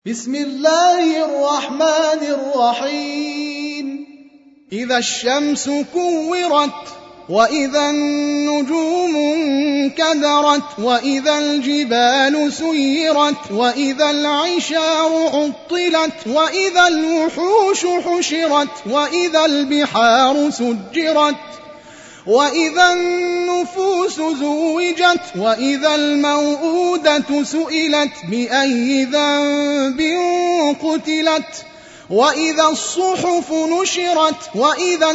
بسم الله الرحمن الرحيم إذا الشمس كورت وإذا النجوم انكدرت وإذا الجبال سيرت وإذا العشار عطلت وإذا الوحوش حشرت وإذا البحار سجرت وإذا النفوس زوجت وإذا الموءودة سئلت بأي ذنب قتلت وإذا الصحف نشرت وإذا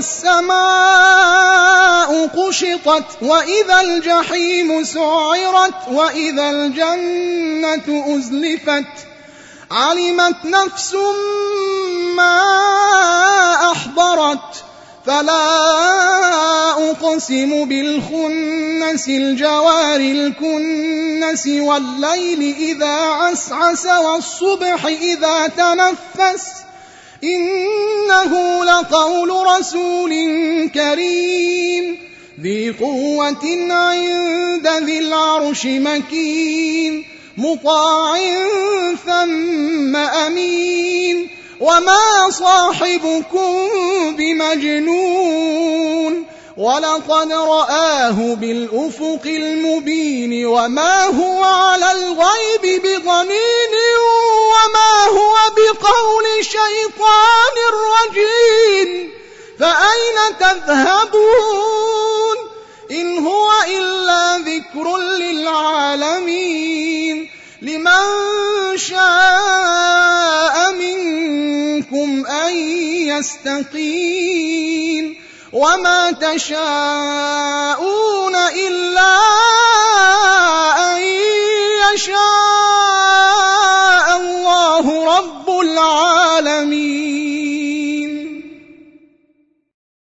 السماء كشطت وإذا الجحيم سعرت وإذا الجنة أزلفت علمت نفس ما أحضرت فلا أقسم بالخنس الجوار الكنس والليل إذا عسعس والصبح إذا تنفس إنه لقول رسول كريم ذي قوة عند ذي العرش مكين مطاع ثم أمين وما صاحبكم بمجنون ولقد رآه بالأفق المبين وما هو على الغيب بضنين وما هو بقول شيطان رجيم فأين تذهبون إن هو إلا ذكر للعالمين لمن شاء منكم أن يستقيم وما تشاءون إلا أن يشاء